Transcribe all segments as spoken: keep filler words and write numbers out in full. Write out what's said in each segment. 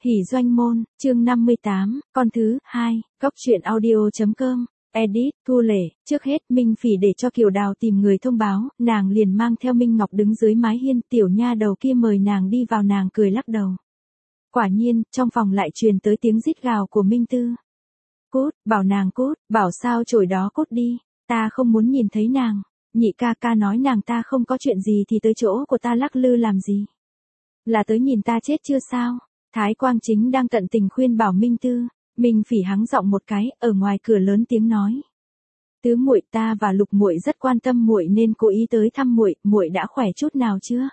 Hỉ doanh môn, chương năm mươi tám, con thứ hai, góc truyện audio.com, edit, Thu Lệ. Trước hết Minh Phỉ để cho Kiều Đào tìm người thông báo, nàng liền mang theo Minh Ngọc đứng dưới mái hiên, tiểu nha đầu kia mời nàng đi vào, nàng cười lắc đầu. Quả nhiên, trong phòng lại truyền tới tiếng rít gào của Minh Tư. Cút, bảo nàng cút, bảo sao chổi đó cút đi, ta không muốn nhìn thấy nàng. Nhị ca ca nói nàng ta không có chuyện gì thì tới chỗ của ta lắc lư làm gì? Là tới nhìn ta chết chưa sao? Thái Quang Chính đang tận tình khuyên bảo Minh Tư. Minh Phỉ hắng giọng một cái, ở ngoài cửa lớn tiếng nói: "Tứ muội, ta và Lục muội rất quan tâm muội nên cố ý tới thăm muội, muội đã khỏe chút nào chưa?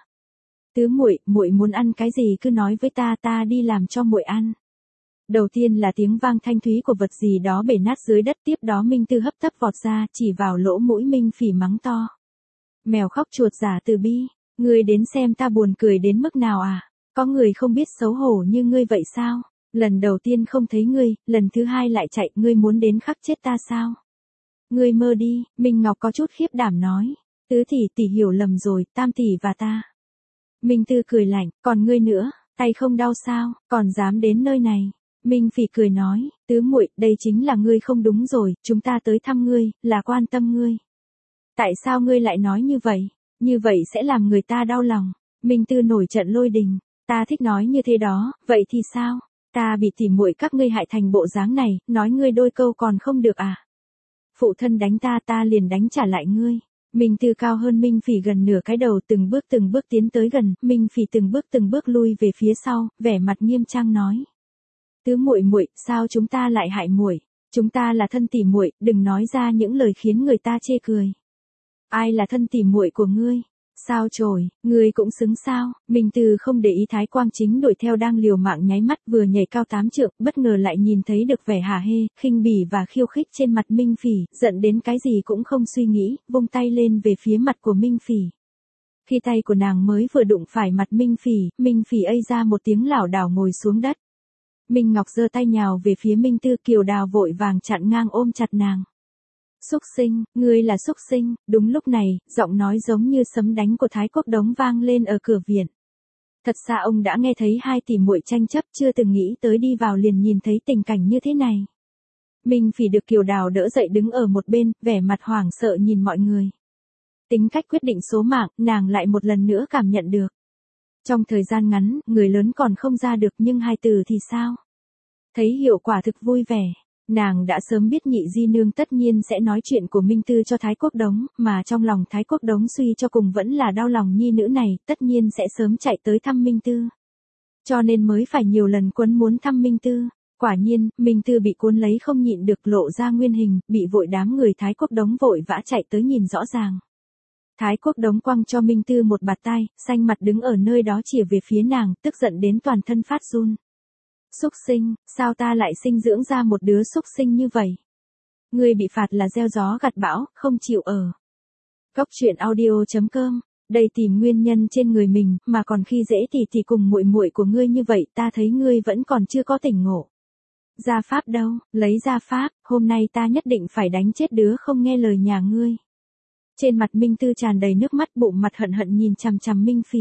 Tứ muội, muội muốn ăn cái gì cứ nói với ta, ta đi làm cho muội ăn." Đầu tiên là tiếng vang thanh thúy của vật gì đó bể nát dưới đất, tiếp đó Minh Tư hấp tấp vọt ra, chỉ vào lỗ mũi Minh Phỉ mắng to: "Mèo khóc chuột giả từ bi, ngươi đến xem ta buồn cười đến mức nào à? Có người không biết xấu hổ như ngươi vậy sao? Lần đầu tiên không thấy ngươi, lần thứ hai lại chạy, ngươi muốn đến khắc chết ta sao? Ngươi mơ đi." Minh Ngọc có chút khiếp đảm nói: "Tứ tỷ tỷ hiểu lầm rồi, tam tỷ và ta." Minh Tư cười lạnh: "Còn ngươi nữa, tay không đau sao, còn dám đến nơi này?" Minh Phỉ cười nói: "Tứ muội, đây chính là ngươi không đúng rồi, chúng ta tới thăm ngươi, là quan tâm ngươi. Tại sao ngươi lại nói như vậy? Như vậy sẽ làm người ta đau lòng." Minh Tư nổi trận lôi đình: "Ta thích nói như thế đó, vậy thì sao? Ta bị tỉ muội các ngươi hại thành bộ dáng này, nói ngươi đôi câu còn không được à? Phụ thân đánh ta, ta liền đánh trả lại ngươi." Minh Tư cao hơn Minh Phỉ gần nửa cái đầu, từng bước từng bước tiến tới gần, Minh Phỉ từng bước từng bước lui về phía sau, vẻ mặt nghiêm trang nói: "Tứ muội muội, sao chúng ta lại hại muội? Chúng ta là thân tỉ muội, đừng nói ra những lời khiến người ta chê cười." "Ai là thân tỉ muội của ngươi? Sao chổi, ngươi cũng xứng sao?" Minh Tư không để ý Thái Quang Chính đuổi theo đang liều mạng nháy mắt vừa nhảy cao tám trượng, bất ngờ lại nhìn thấy được vẻ hả hê, khinh bỉ và khiêu khích trên mặt Minh Phỉ, giận đến cái gì cũng không suy nghĩ, vung tay lên về phía mặt của Minh Phỉ. Khi tay của nàng mới vừa đụng phải mặt Minh Phỉ, Minh Phỉ ây ra một tiếng lảo đảo ngồi xuống đất. Minh Ngọc giơ tay nhào về phía Minh Tư, Kiều Đào vội vàng chặn ngang ôm chặt nàng. "Xúc sinh, ngươi là xúc sinh." Đúng lúc này, giọng nói giống như sấm đánh của Thái Quốc Đống vang lên ở cửa viện. Thật ra ông đã nghe thấy hai tỷ muội tranh chấp, chưa từng nghĩ tới đi vào liền nhìn thấy tình cảnh như thế này. Minh Phỉ được Kiều Đào đỡ dậy đứng ở một bên, vẻ mặt hoảng sợ nhìn mọi người. Tính cách quyết định số mạng, nàng lại một lần nữa cảm nhận được. Trong thời gian ngắn, người lớn còn không ra được nhưng hai từ thì sao? Thấy hiệu quả thực vui vẻ. Nàng đã sớm biết nhị di nương tất nhiên sẽ nói chuyện của Minh Tư cho Thái Quốc Đống, mà trong lòng Thái Quốc Đống suy cho cùng vẫn là đau lòng nhi nữ này, tất nhiên sẽ sớm chạy tới thăm Minh Tư. Cho nên mới phải nhiều lần quấn muốn thăm Minh Tư. Quả nhiên, Minh Tư bị cuốn lấy không nhịn được lộ ra nguyên hình, bị vội đám người Thái Quốc Đống vội vã chạy tới nhìn rõ ràng. Thái Quốc Đống quăng cho Minh Tư một bạt tai, xanh mặt đứng ở nơi đó chìa về phía nàng, tức giận đến toàn thân phát run. "Xúc sinh, sao ta lại sinh dưỡng ra một đứa xúc sinh như vậy? Ngươi bị phạt là gieo gió gặt bão, không chịu ở." Góc truyện audio.com, đây tìm nguyên nhân trên người mình, mà còn khi dễ thì thì cùng muội muội của ngươi như vậy, ta thấy ngươi vẫn còn chưa có tỉnh ngộ. Gia pháp đâu, lấy gia pháp, hôm nay ta nhất định phải đánh chết đứa không nghe lời nhà ngươi. Trên mặt Minh Tư tràn đầy nước mắt, bụng mặt hận hận nhìn chằm chằm Minh Phỉ.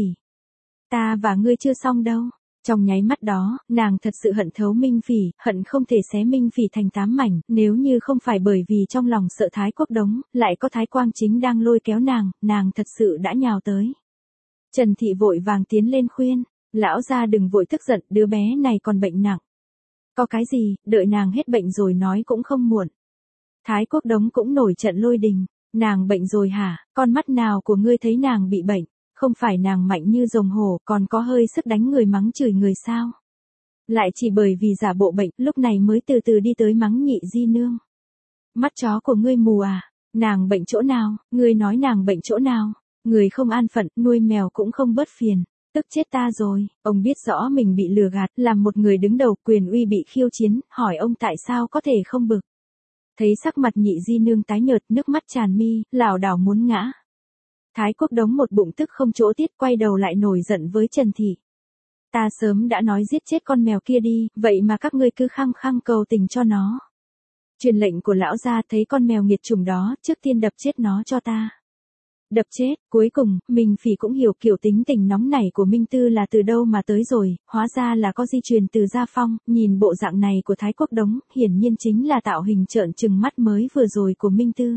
"Ta và ngươi chưa xong đâu." Trong nháy mắt đó, nàng thật sự hận thấu Minh Phỉ, hận không thể xé Minh Phỉ thành tám mảnh, nếu như không phải bởi vì trong lòng sợ Thái Quốc Đống, lại có Thái Quang Chính đang lôi kéo nàng, nàng thật sự đã nhào tới. Trần Thị vội vàng tiến lên khuyên: "Lão gia đừng vội tức giận, đứa bé này còn bệnh nặng. Có cái gì, đợi nàng hết bệnh rồi nói cũng không muộn." Thái Quốc Đống cũng nổi trận lôi đình: "Nàng bệnh rồi hả? Con mắt nào của ngươi thấy nàng bị bệnh? Không phải nàng mạnh như rồng hổ, còn có hơi sức đánh người mắng chửi người sao? Lại chỉ bởi vì giả bộ bệnh, lúc này mới từ từ đi tới mắng nhị di nương. Mắt chó của ngươi mù à? Nàng bệnh chỗ nào? Ngươi nói nàng bệnh chỗ nào? Người không an phận, nuôi mèo cũng không bớt phiền. Tức chết ta rồi." Ông biết rõ mình bị lừa gạt, làm một người đứng đầu, quyền uy bị khiêu chiến, hỏi ông tại sao có thể không bực. Thấy sắc mặt nhị di nương tái nhợt, nước mắt tràn mi, lảo đảo muốn ngã. Thái Quốc Đống một bụng tức không chỗ tiết, quay đầu lại nổi giận với Trần Thị. "Ta sớm đã nói giết chết con mèo kia đi, vậy mà các ngươi cứ khăng khăng cầu tình cho nó. Truyền lệnh của lão gia, thấy con mèo nghiệt chủng đó, trước tiên đập chết nó cho ta." Đập chết, cuối cùng, Minh Phỉ cũng hiểu kiểu tính tình nóng nảy của Minh Tư là từ đâu mà tới rồi, hóa ra là có di truyền từ Gia Phong, nhìn bộ dạng này của Thái Quốc Đống, hiển nhiên chính là tạo hình trợn trừng mắt mới vừa rồi của Minh Tư.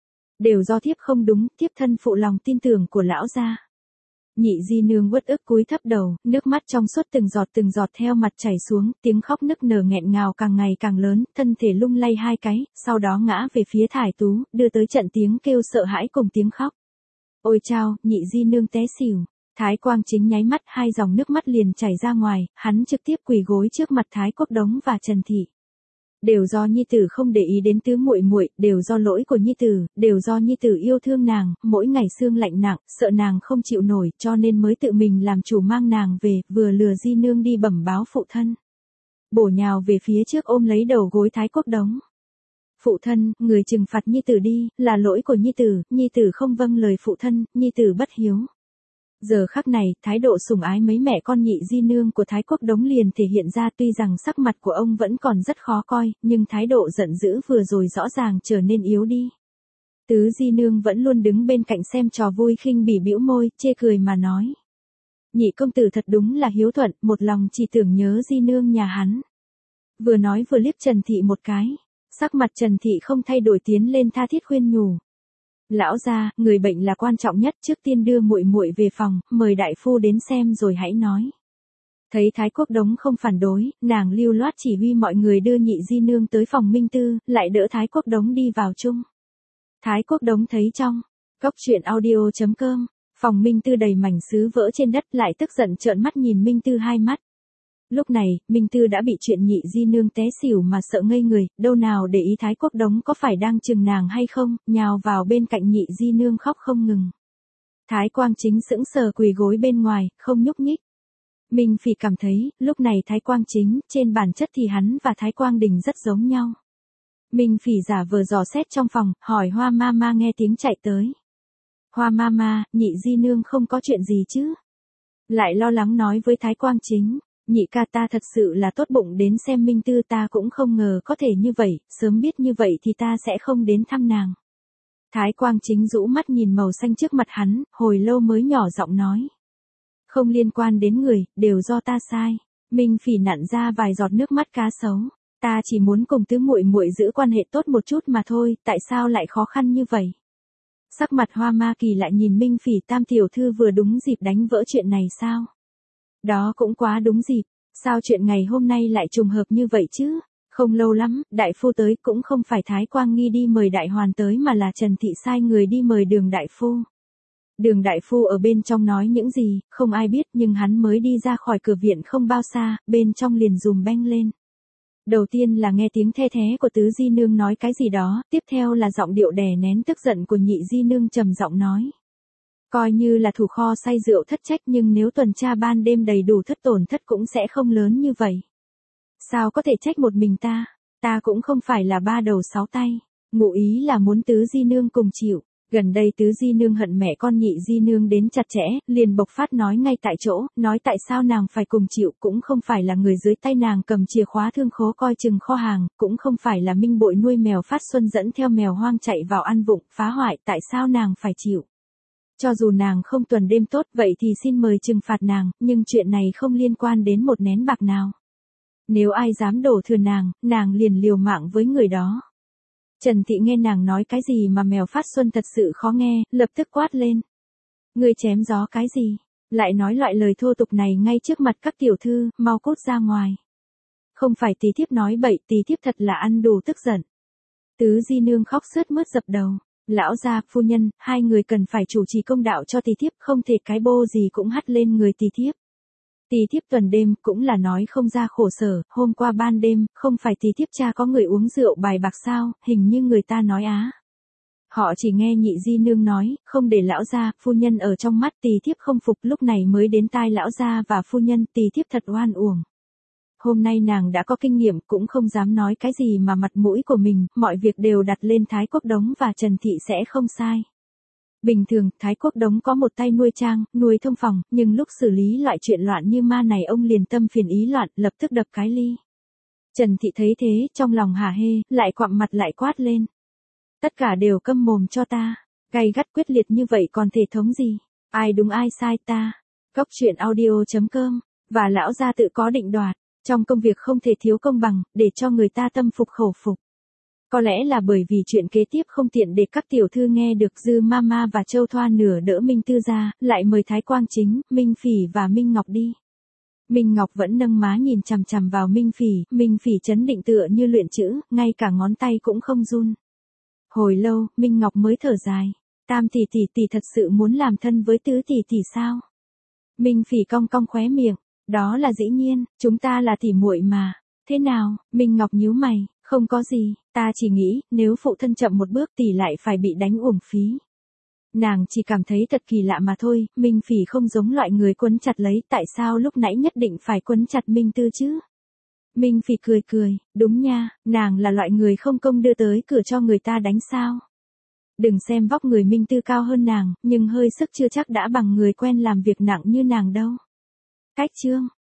Đều do thiếp không đúng, thiếp thân phụ lòng tin tưởng của lão gia. Nhị di nương uất ức cúi thấp đầu, nước mắt trong suốt từng giọt từng giọt theo mặt chảy xuống, tiếng khóc nức nở nghẹn ngào càng ngày càng lớn, thân thể lung lay hai cái, sau đó ngã về phía Thải Tú, đưa tới trận tiếng kêu sợ hãi cùng tiếng khóc. Ôi chao, nhị di nương té xỉu. Thái Quang Chính nháy mắt, hai dòng nước mắt liền chảy ra ngoài, hắn trực tiếp quỳ gối trước mặt Thái Quốc Đống và Trần Thị. Đều do nhi tử không để ý đến tứ muội muội, đều do lỗi của nhi tử, đều do nhi tử yêu thương nàng, mỗi ngày xương lạnh nặng, sợ nàng không chịu nổi, cho nên mới tự mình làm chủ mang nàng về, vừa lừa di nương đi bẩm báo phụ thân. Bổ nhào về phía trước ôm lấy đầu gối Thái Quốc Đống. Phụ thân, người trừng phạt nhi tử đi, là lỗi của nhi tử, nhi tử không vâng lời phụ thân, nhi tử bất hiếu. Giờ khắc này, thái độ sủng ái mấy mẹ con nhị di nương của Thái Quốc Đống liền thể hiện ra, tuy rằng sắc mặt của ông vẫn còn rất khó coi, nhưng thái độ giận dữ vừa rồi rõ ràng trở nên yếu đi. Tứ di nương vẫn luôn đứng bên cạnh xem trò vui khinh bỉ bĩu môi, chê cười mà nói. Nhị công tử thật đúng là hiếu thuận, một lòng chỉ tưởng nhớ di nương nhà hắn. Vừa nói vừa liếc Trần Thị một cái, sắc mặt Trần Thị không thay đổi tiến lên tha thiết khuyên nhủ. Lão gia, người bệnh là quan trọng nhất, trước tiên đưa muội muội về phòng, mời đại phu đến xem rồi hãy nói. Thấy Thái Quốc Đống không phản đối, nàng lưu loát chỉ huy mọi người đưa nhị di nương tới phòng Minh Tư, lại đỡ Thái Quốc Đống đi vào chung. Thái Quốc Đống thấy trong góc truyện audio chấm com, phòng Minh Tư đầy mảnh sứ vỡ trên đất, lại tức giận trợn mắt nhìn Minh Tư hai mắt. Lúc này, Minh Tư đã bị chuyện nhị di nương té xỉu mà sợ ngây người, đâu nào để ý Thái Quốc Đống có phải đang chừng nàng hay không, nhào vào bên cạnh nhị di nương khóc không ngừng. Thái Quang Chính sững sờ quỳ gối bên ngoài, không nhúc nhích. Minh Phỉ cảm thấy, lúc này Thái Quang Chính, trên bản chất thì hắn và Thái Quang Đình rất giống nhau. Minh Phỉ giả vờ dò xét trong phòng, hỏi Hoa Mama nghe tiếng chạy tới. Hoa Mama, nhị di nương không có chuyện gì chứ? Lại lo lắng nói với Thái Quang Chính. Nhị ca ta thật sự là tốt bụng đến xem Minh Tư, ta cũng không ngờ có thể như vậy, sớm biết như vậy thì ta sẽ không đến thăm nàng. Thái Quang Chính rũ mắt nhìn màu xanh trước mặt hắn, hồi lâu mới nhỏ giọng nói. Không liên quan đến người, đều do ta sai. Minh Phỉ nặn ra vài giọt nước mắt cá sấu. Ta chỉ muốn cùng tứ muội muội giữ quan hệ tốt một chút mà thôi, tại sao lại khó khăn như vậy? Sắc mặt Hoa Ma Kỳ lại nhìn Minh Phỉ, tam tiểu thư vừa đúng dịp đánh vỡ chuyện này sao? Đó cũng quá đúng dịp, sao chuyện ngày hôm nay lại trùng hợp như vậy chứ? Không lâu lắm, đại phu tới, cũng không phải Thái Quang Nghi đi mời đại hoàn tới mà là Trần Thị sai người đi mời Đường đại phu. Đường đại phu ở bên trong nói những gì, không ai biết, nhưng hắn mới đi ra khỏi cửa viện không bao xa, bên trong liền dùm beng lên. Đầu tiên là nghe tiếng the thé của tứ di nương nói cái gì đó, tiếp theo là giọng điệu đè nén tức giận của nhị di nương trầm giọng nói. Coi như là thủ kho say rượu thất trách, nhưng nếu tuần tra ban đêm đầy đủ thất tổn thất cũng sẽ không lớn như vậy. Sao có thể trách một mình ta, ta cũng không phải là ba đầu sáu tay, ngụ ý là muốn tứ di nương cùng chịu. Gần đây tứ di nương hận mẹ con nhị di nương đến chặt chẽ, liền bộc phát nói ngay tại chỗ, nói tại sao nàng phải cùng chịu, cũng không phải là người dưới tay nàng cầm chìa khóa thương khố coi chừng kho hàng, cũng không phải là minh bội nuôi mèo phát xuân dẫn theo mèo hoang chạy vào ăn vụng, phá hoại, tại sao nàng phải chịu. Cho dù nàng không tuần đêm tốt vậy thì xin mời trừng phạt nàng, nhưng chuyện này không liên quan đến một nén bạc nào. Nếu ai dám đổ thừa nàng, nàng liền liều mạng với người đó. Trần Thị nghe nàng nói cái gì mà mèo phát xuân thật sự khó nghe, lập tức quát lên. Ngươi chém gió cái gì? Lại nói loại lời thô tục này ngay trước mặt các tiểu thư, mau cút ra ngoài. Không phải tí thiếp nói bậy, tí thiếp thật là ăn đủ tức giận. Tứ di nương khóc sướt mướt dập đầu. Lão gia, phu nhân, hai người cần phải chủ trì công đạo cho tí thiếp, không thể cái bô gì cũng hắt lên người tí thiếp. Tí thiếp tuần đêm cũng là nói không ra khổ sở, hôm qua ban đêm, không phải tí thiếp cha có người uống rượu bài bạc sao, hình như người ta nói á. Họ chỉ nghe nhị di nương nói, không để lão gia, phu nhân ở trong mắt, tí thiếp không phục, lúc này mới đến tai lão gia và phu nhân, tí thiếp thật oan uổng. Hôm nay nàng đã có kinh nghiệm, cũng không dám nói cái gì mà mặt mũi của mình, mọi việc đều đặt lên Thái Quốc Đống và Trần Thị sẽ không sai. Bình thường, Thái Quốc Đống có một tay nuôi trang, nuôi thông phòng, nhưng lúc xử lý loại chuyện loạn như ma này ông liền tâm phiền ý loạn, lập tức đập cái ly. Trần Thị thấy thế, trong lòng hả hê, lại quặm mặt lại quát lên. Tất cả đều câm mồm cho ta. Gay gắt quyết liệt như vậy còn thể thống gì? Ai đúng ai sai ta? Góc chuyện audio.com. Và lão gia tự có định đoạt, trong công việc không thể thiếu công bằng, để cho người ta tâm phục khẩu phục. Có lẽ là bởi vì chuyện kế tiếp không tiện để các tiểu thư nghe được, Dư Mama và Châu Thoa nửa đỡ Minh Tư ra, lại mời Thái Quang Chính, Minh Phỉ và Minh Ngọc đi. Minh Ngọc vẫn nâng má nhìn chằm chằm vào Minh Phỉ, Minh Phỉ trấn định tựa như luyện chữ, ngay cả ngón tay cũng không run. Hồi lâu, Minh Ngọc mới thở dài. Tam tỷ tỷ tỷ thật sự muốn làm thân với Tứ tỷ tỷ sao? Minh Phỉ cong cong khóe miệng. Đó là dĩ nhiên, chúng ta là tỷ muội mà. Thế nào? Minh Ngọc nhíu mày. Không có gì, ta chỉ nghĩ, nếu phụ thân chậm một bước tỷ lại phải bị đánh uổng phí. Nàng chỉ cảm thấy thật kỳ lạ mà thôi, Minh Phỉ không giống loại người quấn chặt lấy, tại sao lúc nãy nhất định phải quấn chặt Minh Tư chứ? Minh Phỉ cười cười, đúng nha, nàng là loại người không công đưa tới cửa cho người ta đánh sao? Đừng xem vóc người Minh Tư cao hơn nàng, nhưng hơi sức chưa chắc đã bằng người quen làm việc nặng như nàng đâu. Cách chương